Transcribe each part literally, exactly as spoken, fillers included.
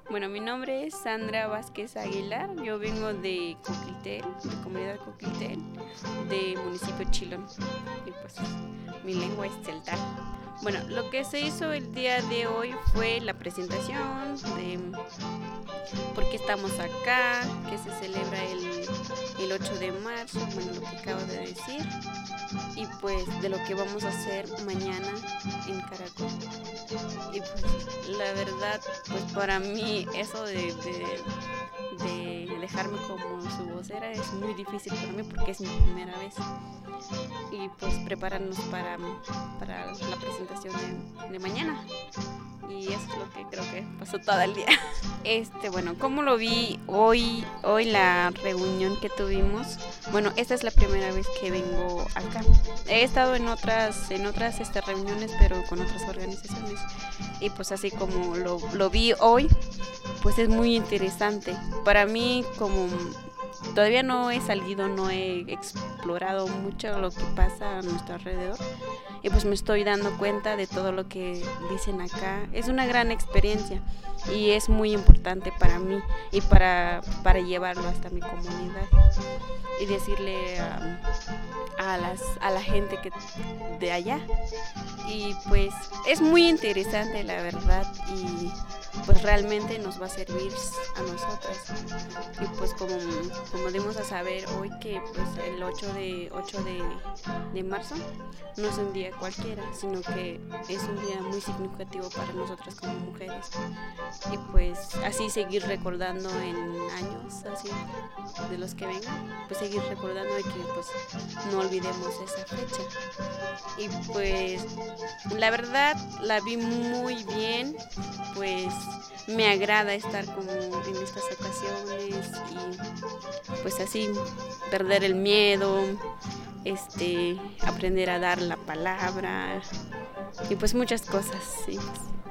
Bueno, mi nombre es Sandra Vázquez Aguilar, yo vengo de Coquilitel, de Comunidad Coquilitel, de municipio Chilón, y pues mi lengua es celtal. Bueno, lo que se hizo el día de hoy fue la presentación de por qué estamos acá, que se celebra el, el ocho de marzo, bueno, lo que acabo de decir, y pues de lo que vamos a hacer mañana en Caracol. Y pues la verdad, pues para mí eso de, de, de dejarme como su vocera es muy difícil para mí porque es mi primera vez. Y pues prepararnos para, para la presentación de, de mañana. Y eso es lo que creo que pasó todo el día. Este, bueno, como lo vi hoy, hoy la reunión que tuvimos, bueno, esta es la primera vez que vengo acá. He estado en otras, en otras este, reuniones, pero con otras organizaciones. Y pues así como lo, lo vi hoy, pues es muy interesante. Para mí, como todavía no he salido, no he explorado mucho lo que pasa a nuestro alrededor, y pues me estoy dando cuenta de todo lo que dicen acá. Es una gran experiencia y es muy importante para mí y para, para llevarlo hasta mi comunidad y decirle a, a, las, a la gente que de allá. Y pues es muy interesante, la verdad, y pues realmente nos va a servir a nosotras. Y pues como, como dimos a saber hoy que pues el ocho de, ocho de, de marzo no es un día cualquiera, sino que es un día muy significativo para nosotras como mujeres. Y pues así seguir recordando en años así de los que vengan, pues seguir recordando y que pues no olvidemos esa fecha. Y pues la verdad la vi muy bien, pues me agrada estar como en estas ocasiones y pues así perder el miedo, este, aprender a dar la palabra y pues muchas cosas, sí.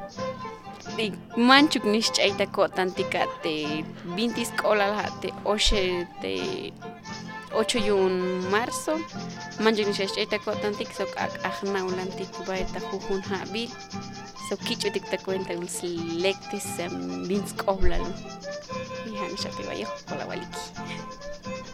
Y manchuk nish aita ko tantika te vintis kola te oshe te ocho de marzo manchuk nish aita ko tantik sok ajna ulantik baita jujun habil sok kicho tik ta cuenta un selectis vins koblalo y han shati bayo kola waliki.